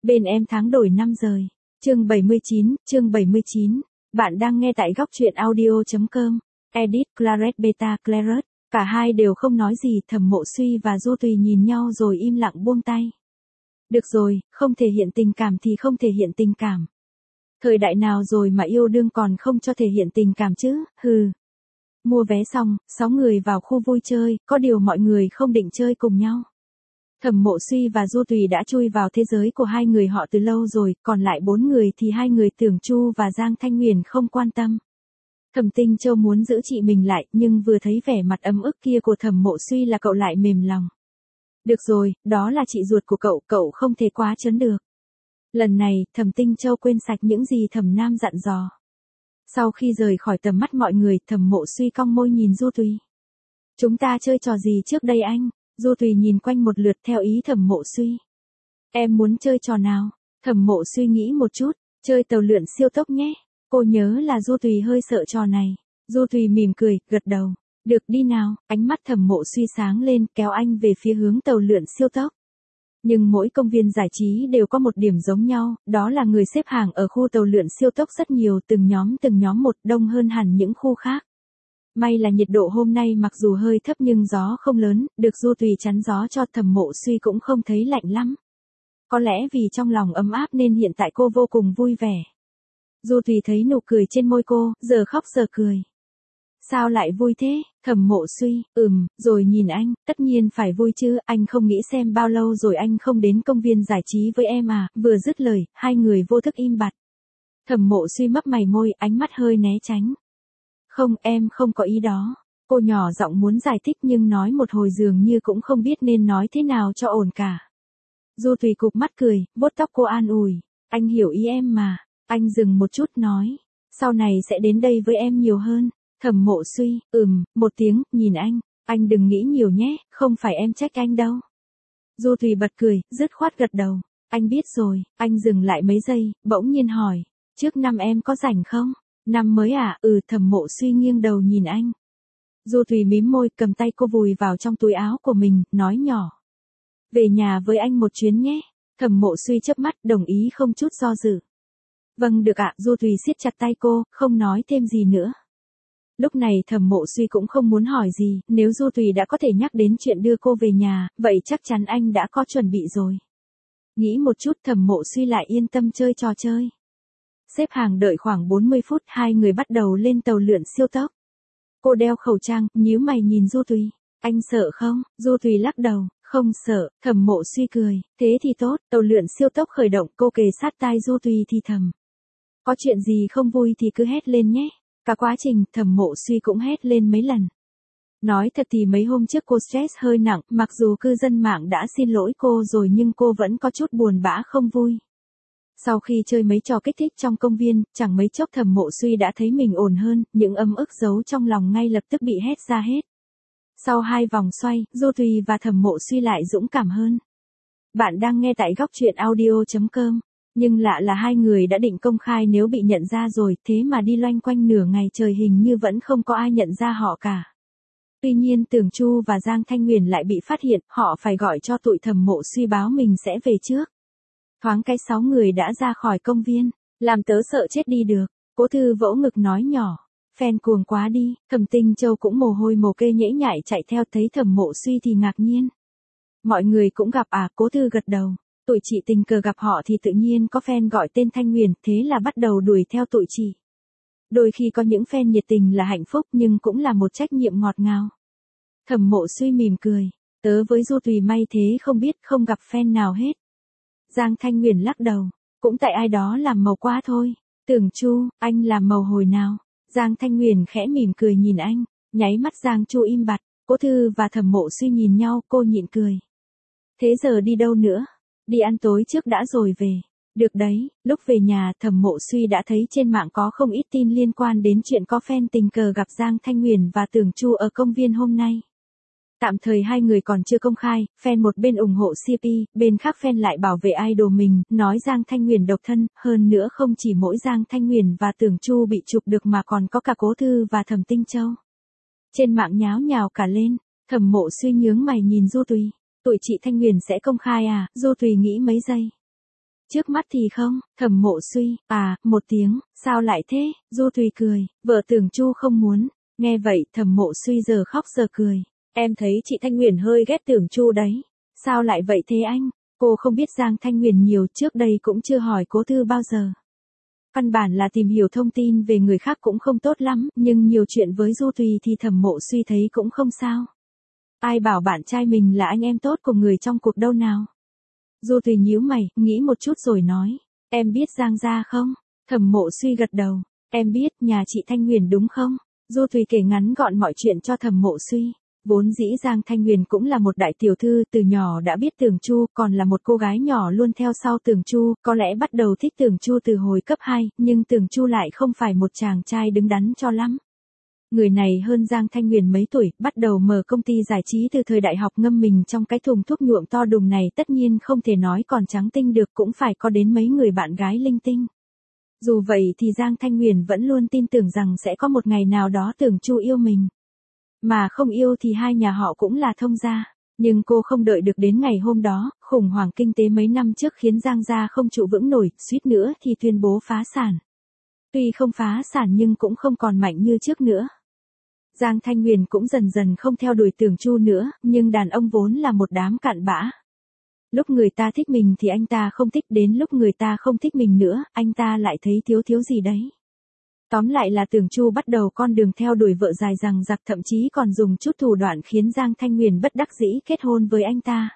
Bên em tháng đổi năm rời. Chương 79. Bạn đang nghe tại góc truyện audio.com. Edit Claret Beta Claret. Cả hai đều không nói gì, Thẩm Mộ Suy và Du Tùy nhìn nhau rồi im lặng buông tay. Được rồi, không thể hiện tình cảm thì không thể hiện tình cảm. Thời đại nào rồi mà yêu đương còn không cho thể hiện tình cảm chứ, hừ. Mua vé xong, 6 người vào khu vui chơi, có điều mọi người không định chơi cùng nhau. Thẩm Mộ Suy và Du Tùy đã chui vào thế giới của hai người họ từ lâu rồi, còn lại 4 người thì hai người Tưởng Chu và Giang Thanh Nguyền không quan tâm. Thẩm Tinh Châu muốn giữ chị mình lại, nhưng vừa thấy vẻ mặt ấm ức kia của Thẩm Mộ Suy là cậu lại mềm lòng. Được rồi, đó là chị ruột của cậu không thể quá trớn được. Lần này, Thẩm Tinh Châu quên sạch những gì Thẩm Nam dặn dò. Sau khi rời khỏi tầm mắt mọi người, Thẩm Mộ Suy cong môi nhìn Du Tùy. Chúng ta chơi trò gì trước đây anh? Du Tùy nhìn quanh một lượt theo ý Thẩm Mộ Suy. Em muốn chơi trò nào? Thẩm Mộ suy nghĩ một chút, chơi tàu lượn siêu tốc nhé. Cô nhớ là Du Tùy hơi sợ trò này. Du Tùy mỉm cười, gật đầu. Được đi nào, ánh mắt Thẩm Mộ Suy sáng lên, kéo anh về phía hướng tàu lượn siêu tốc. Nhưng mỗi công viên giải trí đều có một điểm giống nhau, đó là người xếp hàng ở khu tàu lượn siêu tốc rất nhiều, từng nhóm một, đông hơn hẳn những khu khác. May là nhiệt độ hôm nay mặc dù hơi thấp nhưng gió không lớn, được Du Tùy chắn gió cho, Thẩm Mộ Suy cũng không thấy lạnh lắm. Có lẽ vì trong lòng ấm áp nên hiện tại cô vô cùng vui vẻ. Du Tùy thấy nụ cười trên môi cô, giờ khóc giờ cười. Sao lại vui thế? Thẩm Mộ Suy, rồi nhìn anh, tất nhiên phải vui chứ, anh không nghĩ xem bao lâu rồi anh không đến công viên giải trí với em à, vừa dứt lời, hai người vô thức im bặt. Thẩm Mộ Suy mấp mày môi, ánh mắt hơi né tránh. Không, em không có ý đó. Cô nhỏ giọng muốn giải thích nhưng nói một hồi dường như cũng không biết nên nói thế nào cho ổn cả. Du Tùy cụp mắt cười, vuốt tóc cô an ủi. Anh hiểu ý em mà. Anh dừng một chút nói. Sau này sẽ đến đây với em nhiều hơn. Thẩm Mộ Suy, một tiếng, nhìn anh. Anh đừng nghĩ nhiều nhé, không phải em trách anh đâu. Du Tùy bật cười, dứt khoát gật đầu. Anh biết rồi, anh dừng lại mấy giây, bỗng nhiên hỏi. Trước năm em có rảnh không? Năm mới à? Thẩm Mộ Suy nghiêng đầu nhìn anh. Du Tùy mím môi, cầm tay cô vùi vào trong túi áo của mình, nói nhỏ. Về nhà với anh một chuyến nhé. Thẩm Mộ Suy chớp mắt, đồng ý không chút do dự. Vâng được ạ, Du Tùy siết chặt tay cô, không nói thêm gì nữa. Lúc này Thẩm Mộ Suy cũng không muốn hỏi gì, nếu Du Tùy đã có thể nhắc đến chuyện đưa cô về nhà, vậy chắc chắn anh đã có chuẩn bị rồi. Nghĩ một chút, Thẩm Mộ Suy lại yên tâm chơi trò chơi. Xếp hàng đợi khoảng 40 phút, hai người bắt đầu lên tàu lượn siêu tốc. Cô đeo khẩu trang, nhíu mày nhìn Du Tùy. Anh sợ không? Du Tùy lắc đầu, không sợ. Thẩm Mộ Suy cười, thế thì tốt. Tàu lượn siêu tốc khởi động, cô kề sát tai Du Tùy thì thầm. Có chuyện gì không vui thì cứ hét lên nhé. Cả quá trình, Thẩm Mộ Suy cũng hét lên mấy lần. Nói thật thì mấy hôm trước cô stress hơi nặng, mặc dù cư dân mạng đã xin lỗi cô rồi nhưng cô vẫn có chút buồn bã không vui. Sau khi chơi mấy trò kích thích trong công viên, chẳng mấy chốc Thẩm Mộ Suy đã thấy mình ổn hơn, những ấm ức giấu trong lòng ngay lập tức bị hét ra hết. Sau 2 vòng xoay, Du Tùy và Thẩm Mộ Suy lại dũng cảm hơn. Bạn đang nghe tại góc truyện audio.com. Nhưng lạ là hai người đã định công khai nếu bị nhận ra rồi, thế mà đi loanh quanh nửa ngày trời hình như vẫn không có ai nhận ra họ cả. Tuy nhiên Tưởng Chu và Giang Thanh Nguyền lại bị phát hiện, họ phải gọi cho tụi Thẩm Mộ Suy báo mình sẽ về trước. Thoáng cái 6 người đã ra khỏi công viên, làm tớ sợ chết đi được. Cố Thư vỗ ngực nói nhỏ, fan cuồng quá đi. Thẩm Tinh Châu cũng mồ hôi mồ kê nhễ nhại chạy theo, thấy Thẩm Mộ Suy thì ngạc nhiên. Mọi người cũng gặp à? Cố Thư gật đầu. Tụi chị tình cờ gặp họ thì tự nhiên có fan gọi tên Thanh Nguyền, thế là bắt đầu đuổi theo tụi chị. Đôi khi có những fan nhiệt tình là hạnh phúc nhưng cũng là một trách nhiệm ngọt ngào. Thẩm Mộ Suy mỉm cười, tớ với Du Tùy may thế không biết không gặp fan nào hết. Giang Thanh Nguyền lắc đầu, cũng tại ai đó làm màu quá thôi. Tưởng Chu, anh làm màu hồi nào? Giang Thanh Nguyền khẽ mỉm cười nhìn anh, nháy mắt Giang Chu im bặt. Cố Thư và Thẩm Mộ Suy nhìn nhau, cô nhịn cười. Thế giờ đi đâu nữa? Đi ăn tối trước đã rồi về. Được đấy, lúc về nhà Thẩm Mộ Suy đã thấy trên mạng có không ít tin liên quan đến chuyện có fan tình cờ gặp Giang Thanh Nguyền và Tưởng Chu ở công viên hôm nay. Tạm thời hai người còn chưa công khai, fan một bên ủng hộ CP, bên khác fan lại bảo vệ idol mình, nói Giang Thanh Nguyền độc thân, hơn nữa không chỉ mỗi Giang Thanh Nguyền và Tưởng Chu bị chụp được mà còn có cả Cố Thư và Thẩm Tinh Châu. Trên mạng nháo nhào cả lên, Thẩm Mộ Suy nhướng mày nhìn Du Tùy. Tụi chị Thanh Nguyền sẽ công khai à? Du Tùy nghĩ mấy giây. Trước mắt thì không, Thẩm Mộ Suy, một tiếng, sao lại thế, Du Thùy cười, vợ Tưởng Chu không muốn, nghe vậy Thẩm Mộ Suy giờ khóc giờ cười, em thấy chị Thanh Nguyền hơi ghét Tưởng Chu đấy, sao lại vậy thế anh, cô không biết Giang Thanh Nguyền nhiều, trước đây cũng chưa hỏi Cố Thư bao giờ. Căn bản là tìm hiểu thông tin về người khác cũng không tốt lắm, nhưng nhiều chuyện với Du Thùy thì Thẩm Mộ Suy thấy cũng không sao. Ai bảo bạn trai mình là anh em tốt của người trong cuộc đâu nào. Du Thùy nhíu mày, nghĩ một chút rồi nói, em biết Giang gia không? Thẩm Mộ Suy gật đầu, em biết, nhà chị Thanh Nguyền đúng không? Du Thùy kể ngắn gọn mọi chuyện cho Thẩm Mộ Suy. Vốn dĩ Giang Thanh Nguyền cũng là một đại tiểu thư, từ nhỏ đã biết Tưởng Chu, còn là một cô gái nhỏ luôn theo sau Tưởng Chu, có lẽ bắt đầu thích Tưởng Chu từ hồi cấp 2, nhưng Tưởng Chu lại không phải một chàng trai đứng đắn cho lắm. Người này hơn Giang Thanh Nguyền mấy tuổi, bắt đầu mở công ty giải trí từ thời đại học, ngâm mình trong cái thùng thuốc nhuộm to đùng này tất nhiên không thể nói còn trắng tinh được, cũng phải có đến mấy người bạn gái linh tinh. Dù vậy thì Giang Thanh Nguyền vẫn luôn tin tưởng rằng sẽ có một ngày nào đó Tưởng Chu yêu mình. Mà không yêu thì hai nhà họ cũng là thông gia. Nhưng cô không đợi được đến ngày hôm đó, khủng hoảng kinh tế mấy năm trước khiến Giang gia không trụ vững nổi, suýt nữa thì tuyên bố phá sản. Tuy không phá sản nhưng cũng không còn mạnh như trước nữa. Giang Thanh Nguyền cũng dần dần không theo đuổi Tưởng Chu nữa, nhưng đàn ông vốn là một đám cặn bã. Lúc người ta thích mình thì anh ta không thích, đến lúc người ta không thích mình nữa, anh ta lại thấy thiếu gì đấy. Tóm lại là Tưởng Chu bắt đầu con đường theo đuổi vợ dài dằng dặc, thậm chí còn dùng chút thủ đoạn khiến Giang Thanh Nguyền bất đắc dĩ kết hôn với anh ta.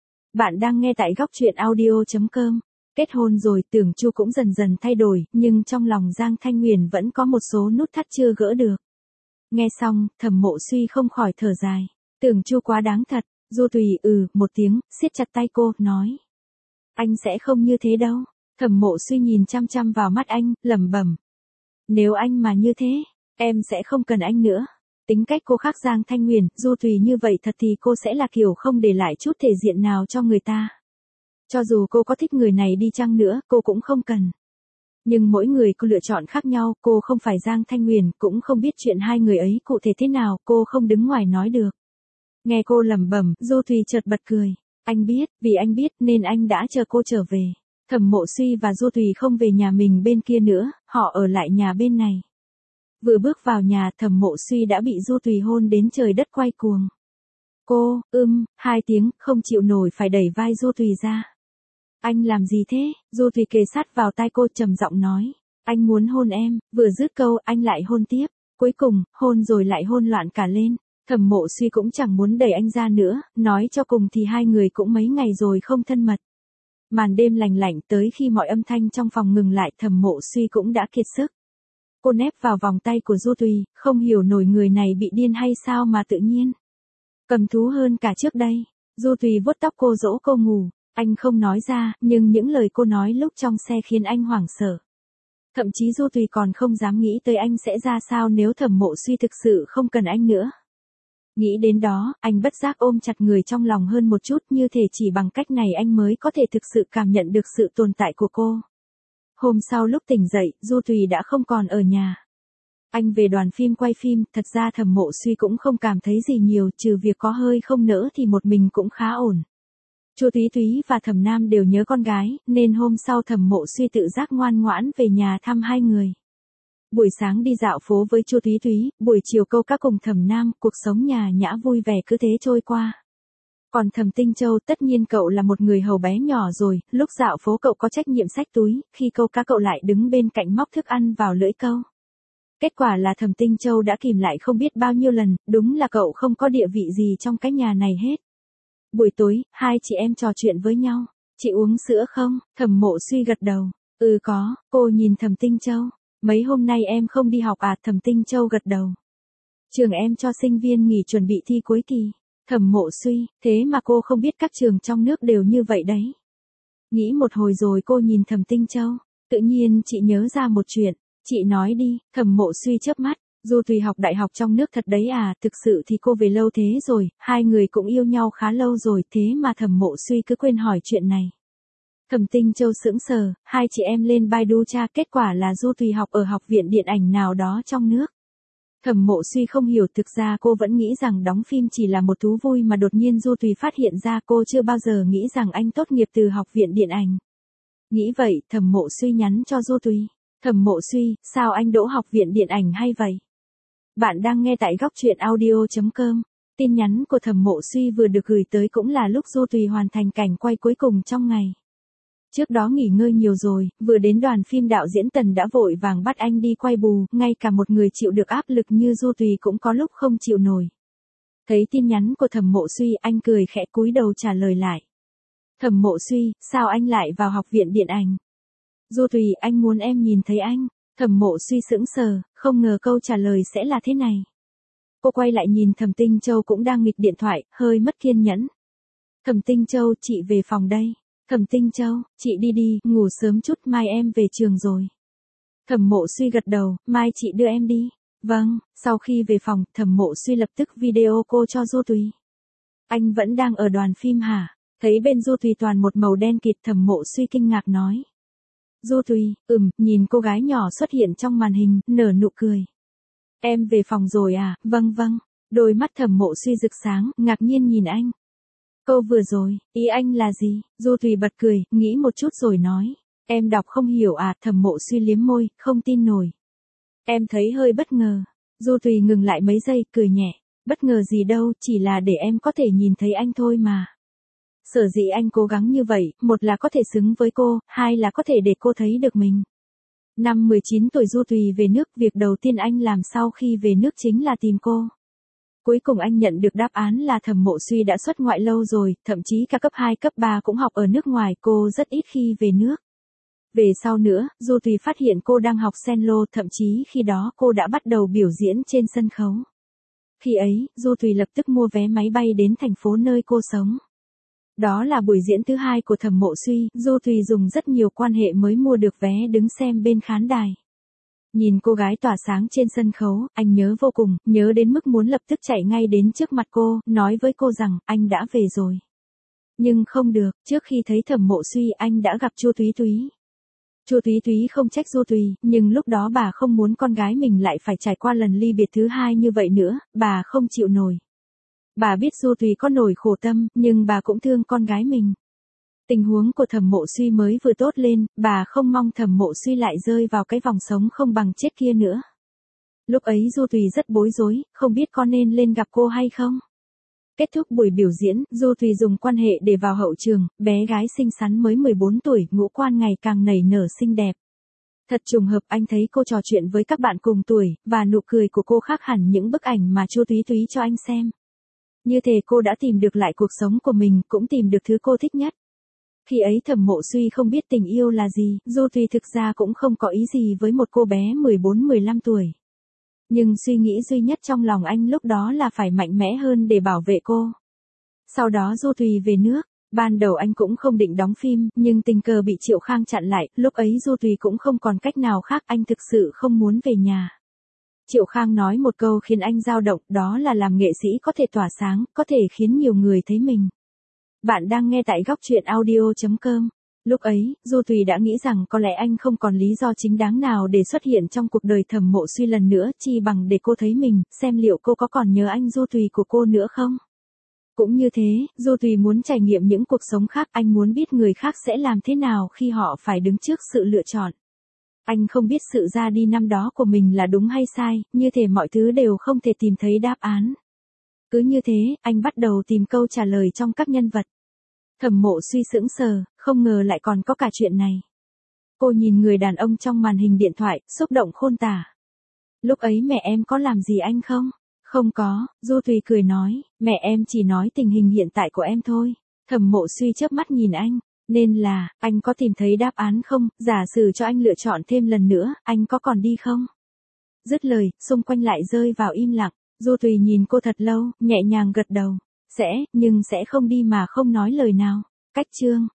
Bạn đang nghe tại góc truyện audio.com. Kết hôn rồi Tưởng Chu cũng dần dần thay đổi, nhưng trong lòng Giang Thanh Nguyền vẫn có một số nút thắt chưa gỡ được. Nghe xong, Thẩm Mộ Suy không khỏi thở dài. Tưởng Chu quá đáng thật. Du Thùy một tiếng, siết chặt tay cô, nói. Anh sẽ không như thế đâu. Thẩm Mộ Suy nhìn chăm chăm vào mắt anh, lẩm bẩm. Nếu anh mà như thế, em sẽ không cần anh nữa. Tính cách cô khác Giang Thanh Nguyền, Du Thùy như vậy thật thì cô sẽ là kiểu không để lại chút thể diện nào cho người ta. Cho dù cô có thích người này đi chăng nữa, cô cũng không cần. Nhưng mỗi người có lựa chọn khác nhau, cô không phải Giang Thanh Nguyền, cũng không biết chuyện hai người ấy cụ thể thế nào, cô không đứng ngoài nói được. Nghe cô lẩm bẩm, Du Thùy chợt bật cười. Anh biết, vì anh biết nên anh đã chờ cô trở về. Thẩm Mộ Suy và Du Thùy không về nhà mình bên kia nữa, họ ở lại nhà bên này. Vừa bước vào nhà, Thẩm Mộ Suy đã bị Du Thùy hôn đến trời đất quay cuồng. Cô, hai tiếng, không chịu nổi phải đẩy vai Du Thùy ra. Anh làm gì thế? Du Thùy kề sát vào tai cô trầm giọng nói. Anh muốn hôn em, vừa dứt câu, anh lại hôn tiếp. Cuối cùng, hôn rồi lại hôn loạn cả lên. Thẩm Mộ Suy cũng chẳng muốn đẩy anh ra nữa, nói cho cùng thì hai người cũng mấy ngày rồi không thân mật. Màn đêm lành lạnh tới khi mọi âm thanh trong phòng ngừng lại, Thẩm Mộ Suy cũng đã kiệt sức. Cô nép vào vòng tay của Du Thùy, không hiểu nổi người này bị điên hay sao mà tự nhiên cầm thú hơn cả trước đây. Du Thùy vuốt tóc cô dỗ cô ngủ, anh không nói ra, nhưng những lời cô nói lúc trong xe khiến anh hoảng sợ. Thậm chí Du Thùy còn không dám nghĩ tới anh sẽ ra sao nếu Thẩm Mộ Suy thực sự không cần anh nữa. Nghĩ đến đó, anh bất giác ôm chặt người trong lòng hơn một chút, như thể chỉ bằng cách này anh mới có thể thực sự cảm nhận được sự tồn tại của cô. Hôm sau lúc tỉnh dậy, Du Thùy đã không còn ở nhà. Anh về đoàn phim quay phim, thật ra Thẩm Mộ Suy cũng không cảm thấy gì nhiều, trừ việc có hơi không nỡ thì một mình cũng khá ổn. Chu Thúy Thúy và Thẩm Nam đều nhớ con gái, nên hôm sau Thẩm Mộ Suy tự giác ngoan ngoãn về nhà thăm hai người. Buổi sáng đi dạo phố với Chu Thúy Thúy, buổi chiều câu cá cùng Thẩm Nam, cuộc sống nhã nhã vui vẻ cứ thế trôi qua. Còn Thẩm Tinh Châu, tất nhiên cậu là một người hầu bé nhỏ rồi, lúc dạo phố cậu có trách nhiệm xách túi, khi câu cá cậu lại đứng bên cạnh móc thức ăn vào lưỡi câu. Kết quả là Thẩm Tinh Châu đã kìm lại không biết bao nhiêu lần, đúng là cậu không có địa vị gì trong cái nhà này hết. Buổi tối, hai chị em trò chuyện với nhau. Chị uống sữa không? Thẩm Mộ Suy gật đầu. Có, cô nhìn Thẩm Tinh Châu. Mấy hôm nay em không đi học à? Thẩm Tinh Châu gật đầu. Trường em cho sinh viên nghỉ chuẩn bị thi cuối kỳ. Thẩm Mộ Suy, thế mà cô không biết các trường trong nước đều như vậy đấy. Nghĩ một hồi rồi cô nhìn Thẩm Tinh Châu. Tự nhiên chị nhớ ra một chuyện. Chị nói đi. Thẩm Mộ Suy chớp mắt. Du Thùy học đại học trong nước thật đấy à? Thực sự thì cô về lâu thế rồi, hai người cũng yêu nhau khá lâu rồi, thế mà Thẩm Mộ Suy cứ quên hỏi chuyện này. Thẩm Tinh Châu sững sờ, hai chị em lên Baidu tra, kết quả là Du Thùy học ở học viện điện ảnh nào đó trong nước. Thẩm Mộ Suy không hiểu, thực ra cô vẫn nghĩ rằng đóng phim chỉ là một thú vui mà đột nhiên Du Thùy phát hiện ra cô chưa bao giờ nghĩ rằng anh tốt nghiệp từ học viện điện ảnh. Nghĩ vậy, Thẩm Mộ Suy nhắn cho Du Tùy. Thẩm Mộ Suy, sao anh đỗ học viện điện ảnh hay vậy? Bạn đang nghe tại góc truyện audio.com. Tin nhắn của Thẩm Mộ Suy vừa được gửi tới cũng là lúc Du Tùy hoàn thành cảnh quay cuối cùng trong ngày. Trước đó nghỉ ngơi nhiều rồi, vừa đến đoàn phim đạo diễn Tần đã vội vàng bắt anh đi quay bù, ngay cả một người chịu được áp lực như Du Tùy cũng có lúc không chịu nổi. Thấy tin nhắn của Thẩm Mộ Suy, anh cười khẽ cúi đầu trả lời lại. Thẩm Mộ Suy, sao anh lại vào học viện điện ảnh? Du Tùy, anh muốn em nhìn thấy anh. Thẩm Mộ Suy sững sờ, không ngờ câu trả lời sẽ là thế này. Cô quay lại nhìn Thẩm Tinh Châu cũng đang nghịch điện thoại, hơi mất kiên nhẫn. Thẩm Tinh Châu, chị về phòng đây. Thẩm Tinh Châu, chị đi đi, ngủ sớm chút, mai em về trường rồi. Thẩm Mộ Suy gật đầu, mai chị đưa em đi. Vâng, sau khi về phòng, Thẩm Mộ Suy lập tức video call cho Du Tùy. Anh vẫn đang ở đoàn phim hả? Thấy bên Du Tùy toàn một màu đen kịt, Thẩm Mộ Suy kinh ngạc nói. Du Tùy, nhìn cô gái nhỏ xuất hiện trong màn hình, nở nụ cười. Em về phòng rồi à? Vâng vâng. Đôi mắt Thẩm Mộ Suy rực sáng, ngạc nhiên nhìn anh. Câu vừa rồi, ý anh là gì? Du Tùy bật cười, nghĩ một chút rồi nói. Em đọc không hiểu à? Thẩm Mộ Suy liếm môi, không tin nổi. Em thấy hơi bất ngờ. Du Tùy ngừng lại mấy giây, cười nhẹ. Bất ngờ gì đâu, chỉ là để em có thể nhìn thấy anh thôi mà. Sở dĩ anh cố gắng như vậy, một là có thể xứng với cô, hai là có thể để cô thấy được mình. Năm 19 tuổi Du Tùy về nước, việc đầu tiên anh làm sau khi về nước chính là tìm cô. Cuối cùng anh nhận được đáp án là Thẩm Mộ Suy đã xuất ngoại lâu rồi, thậm chí cả cấp 2, cấp 3 cũng học ở nước ngoài, cô rất ít khi về nước. Về sau nữa, Du Tùy phát hiện cô đang học cello, thậm chí khi đó cô đã bắt đầu biểu diễn trên sân khấu. Khi ấy, Du Tùy lập tức mua vé máy bay đến thành phố nơi cô sống. Đó là buổi diễn thứ hai của Thẩm Mộ Suy, Du Tùy dùng rất nhiều quan hệ mới mua được vé đứng xem bên khán đài. Nhìn cô gái tỏa sáng trên sân khấu, anh nhớ vô cùng, nhớ đến mức muốn lập tức chạy ngay đến trước mặt cô, nói với cô rằng, anh đã về rồi. Nhưng không được, trước khi thấy Thẩm Mộ Suy anh đã gặp Chu Thúy Thúy. Chu Thúy Thúy không trách Du Tùy, nhưng lúc đó bà không muốn con gái mình lại phải trải qua lần ly biệt thứ hai như vậy nữa, bà không chịu nổi. Bà biết Du Tùy có nỗi khổ tâm, nhưng bà cũng thương con gái mình. Tình huống của Thẩm Mộ Suy mới vừa tốt lên, bà không mong Thẩm Mộ Suy lại rơi vào cái vòng sống không bằng chết kia nữa. Lúc ấy Du Tùy rất bối rối, không biết có nên lên gặp cô hay không. Kết thúc buổi biểu diễn, Du Tùy dùng quan hệ để vào hậu trường, bé gái xinh xắn mới 14 tuổi, ngũ quan ngày càng nảy nở xinh đẹp. Thật trùng hợp anh thấy cô trò chuyện với các bạn cùng tuổi, và nụ cười của cô khác hẳn những bức ảnh mà Chu Thúy Thúy cho anh xem. Như thể cô đã tìm được lại cuộc sống của mình, cũng tìm được thứ cô thích nhất. Khi ấy Thẩm Mộ Suy không biết tình yêu là gì, Du Tùy thực ra cũng không có ý gì với một cô bé 14-15 tuổi. Nhưng suy nghĩ duy nhất trong lòng anh lúc đó là phải mạnh mẽ hơn để bảo vệ cô. Sau đó Du Tùy về nước, ban đầu anh cũng không định đóng phim, nhưng tình cờ bị Triệu Khang chặn lại, lúc ấy Du Tùy cũng không còn cách nào khác, anh thực sự không muốn về nhà. Triệu Khang nói một câu khiến anh dao động, đó là làm nghệ sĩ có thể tỏa sáng, có thể khiến nhiều người thấy mình. Bạn đang nghe tại góc truyện audio.com. Lúc ấy, Du Tùy đã nghĩ rằng có lẽ anh không còn lý do chính đáng nào để xuất hiện trong cuộc đời Thẩm Mộ Suy lần nữa, chi bằng để cô thấy mình, xem liệu cô có còn nhớ anh Du Tùy của cô nữa không. Cũng như thế, Du Tùy muốn trải nghiệm những cuộc sống khác, anh muốn biết người khác sẽ làm thế nào khi họ phải đứng trước sự lựa chọn. Anh không biết sự ra đi năm đó của mình là đúng hay sai, như thể mọi thứ đều không thể tìm thấy đáp án. Cứ như thế, anh bắt đầu tìm câu trả lời trong các nhân vật. Thẩm Mộ Suy sững sờ, không ngờ lại còn có cả chuyện này. Cô nhìn người đàn ông trong màn hình điện thoại, xúc động khôn tả. Lúc ấy mẹ em có làm gì anh không? Không có, Du Tùy cười nói, mẹ em chỉ nói tình hình hiện tại của em thôi. Thẩm Mộ Suy chớp mắt nhìn anh, nên là, anh có tìm thấy đáp án không, giả sử cho anh lựa chọn thêm lần nữa, anh có còn đi không? Dứt lời, xung quanh lại rơi vào im lặng, Du Tùy nhìn cô thật lâu, nhẹ nhàng gật đầu. Nhưng sẽ không đi mà không nói lời nào. Cách chương